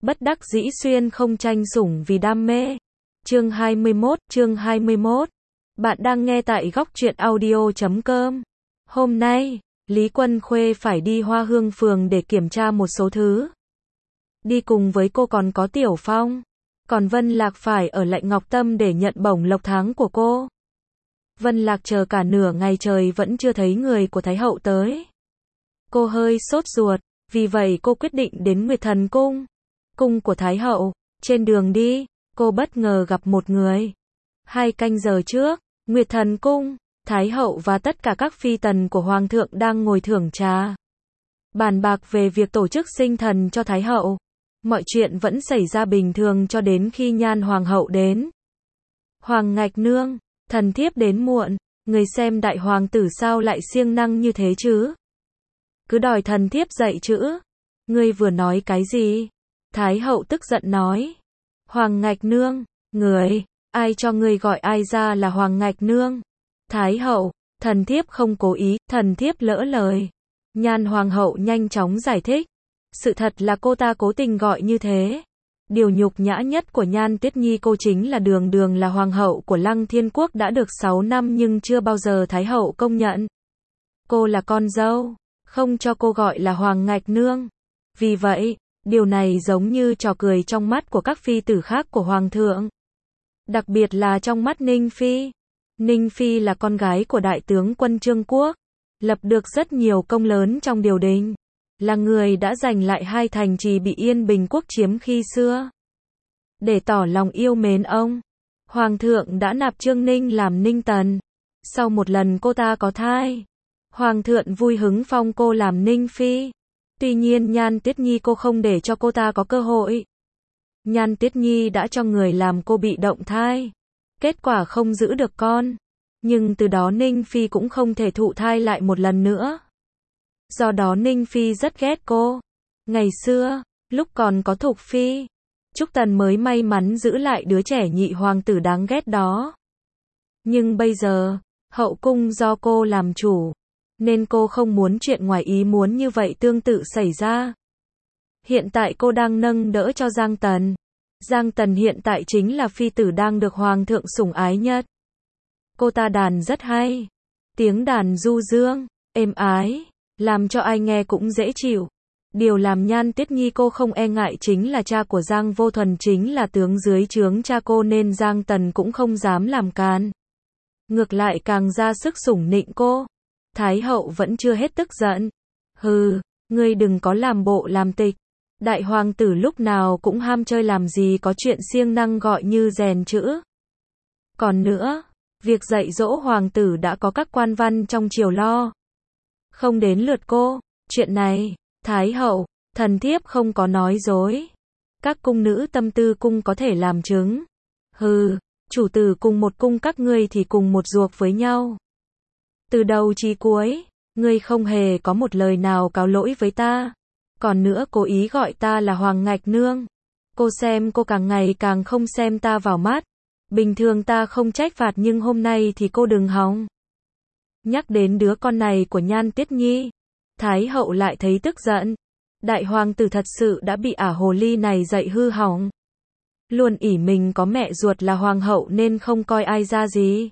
Bất đắc dĩ xuyên không tranh sủng vì đam mê. Chương 21. Bạn đang nghe tại góc truyện audio.com. Hôm nay, Lý Quân Khuê phải đi Hoa Hương phường để kiểm tra một số thứ. Đi cùng với cô còn có Tiểu Phong. Còn Vân Lạc phải ở lại Ngọc Tâm để nhận bổng lộc tháng của cô. Vân Lạc chờ cả nửa ngày trời vẫn chưa thấy người của Thái Hậu tới. Cô hơi sốt ruột, vì vậy cô quyết định đến Nguyệt Thần Cung. Cung của Thái Hậu. Trên đường đi, cô bất ngờ gặp một người. 2 canh giờ trước, Nguyệt Thần Cung, Thái Hậu và tất cả các phi tần của Hoàng thượng đang ngồi thưởng trà. Bàn bạc về việc tổ chức sinh thần cho Thái Hậu. Mọi chuyện vẫn xảy ra bình thường cho đến khi Nhan Hoàng hậu đến. Hoàng Ngạch Nương, thần thiếp đến muộn, người xem đại hoàng tử sao lại siêng năng như thế chứ? Cứ đòi thần thiếp dạy chữ. Ngươi vừa nói cái gì? Thái Hậu tức giận nói. Hoàng Ngạch Nương, người, ai cho ngươi gọi ai ra là Hoàng Ngạch Nương? Thái Hậu, thần thiếp không cố ý, thần thiếp lỡ lời. Nhan Hoàng hậu nhanh chóng giải thích. Sự thật là cô ta cố tình gọi như thế. Điều nhục nhã nhất của Nhan Tuyết Nhi cô chính là đường đường là hoàng hậu của Lăng Thiên Quốc đã được 6 năm nhưng chưa bao giờ Thái Hậu công nhận. Cô là con dâu, không cho cô gọi là Hoàng Ngạch Nương. Vì vậy, điều này giống như trò cười trong mắt của các phi tử khác của Hoàng thượng. Đặc biệt là trong mắt Ninh Phi. Ninh Phi là con gái của Đại tướng quân Trương Quốc, lập được rất nhiều công lớn trong triều đình. Là người đã giành lại 2 thành trì bị Yên Bình Quốc chiếm khi xưa. Để tỏ lòng yêu mến ông, Hoàng thượng đã nạp Trương Ninh làm Ninh Tần. Sau một lần cô ta có thai, Hoàng thượng vui hứng phong cô làm Ninh Phi. Tuy nhiên Nhan Tuyết Nhi cô không để cho cô ta có cơ hội. Nhan Tuyết Nhi đã cho người làm cô bị động thai. Kết quả không giữ được con. Nhưng từ đó Ninh Phi cũng không thể thụ thai lại một lần nữa. Do đó Ninh Phi rất ghét cô. Ngày xưa, lúc còn có Thục Phi, Trúc Tần mới may mắn giữ lại đứa trẻ nhị hoàng tử đáng ghét đó. Nhưng bây giờ, hậu cung do cô làm chủ, nên cô không muốn chuyện ngoài ý muốn như vậy tương tự xảy ra. Hiện tại cô đang nâng đỡ cho Giang Tần. Giang Tần hiện tại chính là phi tử đang được Hoàng thượng sủng ái nhất. Cô ta đàn rất hay. Tiếng đàn du dương, êm ái, làm cho ai nghe cũng dễ chịu. Điều làm Nhan Tuyết Nhi cô không e ngại chính là cha của Giang Vô Thuần chính là tướng dưới trướng cha cô nên Giang Tần cũng không dám làm càn. Ngược lại càng ra sức sủng nịnh cô. Thái Hậu vẫn chưa hết tức giận. Hừ, ngươi đừng có làm bộ làm tịch. Đại hoàng tử lúc nào cũng ham chơi làm gì có chuyện siêng năng gọi như rèn chữ. Còn nữa, việc dạy dỗ hoàng tử đã có các quan văn trong triều lo. Không đến lượt cô, chuyện này, Thái Hậu, thần thiếp không có nói dối. Các cung nữ tâm tư cung có thể làm chứng. Hừ, chủ tử cùng một cung các ngươi thì cùng một ruột với nhau. Từ đầu chí cuối, ngươi không hề có một lời nào cáo lỗi với ta. Còn nữa cố ý gọi ta là Hoàng Ngạch Nương. Cô xem cô càng ngày càng không xem ta vào mắt. Bình thường ta không trách phạt nhưng hôm nay thì cô đừng hòng. Nhắc đến đứa con này của Nhan Tuyết Nhi, Thái Hậu lại thấy tức giận. Đại hoàng tử thật sự đã bị ả hồ ly này dạy hư hỏng. Luôn ỷ mình có mẹ ruột là hoàng hậu nên không coi ai ra gì.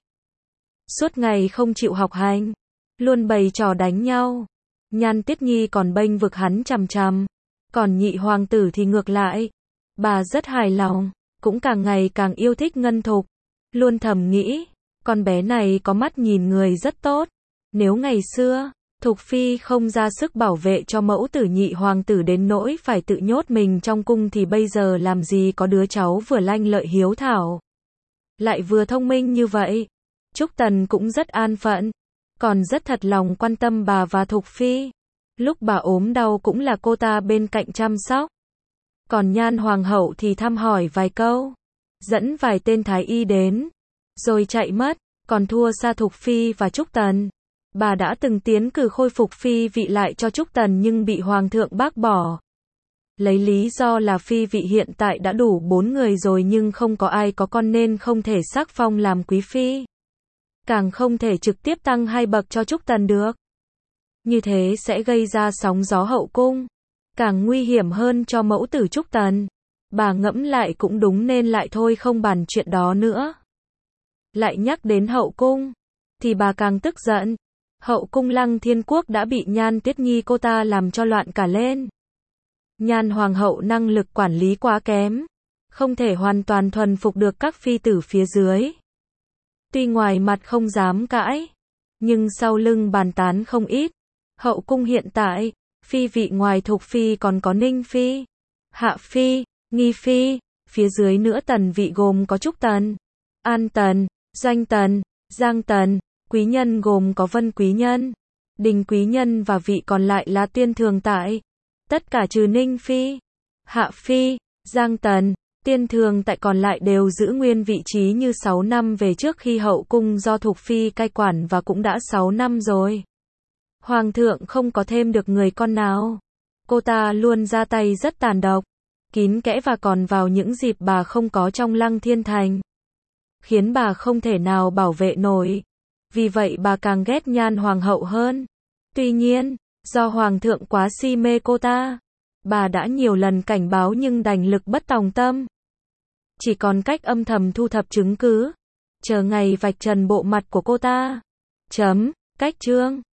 Suốt ngày không chịu học hành, luôn bày trò đánh nhau. Nhan Tuyết Nhi còn bênh vực hắn chằm chằm. Còn nhị hoàng tử thì ngược lại. Bà rất hài lòng, cũng càng ngày càng yêu thích Ngân Thục. Luôn thầm nghĩ, con bé này có mắt nhìn người rất tốt. Nếu ngày xưa, Thục Phi không ra sức bảo vệ cho mẫu tử nhị hoàng tử đến nỗi phải tự nhốt mình trong cung thì bây giờ làm gì có đứa cháu vừa lanh lợi hiếu thảo. Lại vừa thông minh như vậy. Trúc Tần cũng rất an phận. Còn rất thật lòng quan tâm bà và Thục Phi. Lúc bà ốm đau cũng là cô ta bên cạnh chăm sóc. Còn Nhan Hoàng hậu thì thăm hỏi vài câu. Dẫn vài tên thái y đến. Rồi chạy mất. Còn thua xa Thục Phi và Trúc Tần. Bà đã từng tiến cử khôi phục phi vị lại cho Trúc Tần nhưng bị Hoàng thượng bác bỏ. Lấy lý do là phi vị hiện tại đã đủ 4 người rồi nhưng không có ai có con nên không thể sắc phong làm quý phi. Càng không thể trực tiếp tăng 2 bậc cho Trúc Tần được. Như thế sẽ gây ra sóng gió hậu cung. Càng nguy hiểm hơn cho mẫu tử Trúc Tần. Bà ngẫm lại cũng đúng nên lại thôi không bàn chuyện đó nữa. Lại nhắc đến hậu cung, thì bà càng tức giận. Hậu cung Lăng Thiên Quốc đã bị Nhan Tuyết Nhi cô ta làm cho loạn cả lên. Nhan Hoàng hậu năng lực quản lý quá kém, không thể hoàn toàn thuần phục được các phi tử phía dưới. Tuy ngoài mặt không dám cãi, nhưng sau lưng bàn tán không ít. Hậu cung hiện tại, phi vị ngoài Thục Phi còn có Ninh Phi, Hạ Phi, Nghi Phi, phía dưới nữa tần vị gồm có Trúc Tần, An Tần, Doanh Tần, Giang Tần, quý nhân gồm có Vân Quý Nhân, Đình Quý Nhân và vị còn lại là Tiên Thường tại. Tất cả trừ Ninh Phi, Hạ Phi, Giang Tần, Tiên Thường tại còn lại đều giữ nguyên vị trí như 6 năm về trước khi hậu cung do Thục Phi cai quản và cũng đã 6 năm rồi. Hoàng thượng không có thêm được người con nào. Cô ta luôn ra tay rất tàn độc, kín kẽ và còn vào những dịp bà không có trong Lăng Thiên Thành, khiến bà không thể nào bảo vệ nổi. Vì vậy bà càng ghét Nhan Hoàng hậu hơn. Tuy nhiên, do Hoàng thượng quá si mê cô ta, bà đã nhiều lần cảnh báo nhưng đành lực bất tòng tâm. Chỉ còn cách âm thầm thu thập chứng cứ, chờ ngày vạch trần bộ mặt của cô ta. Cách chương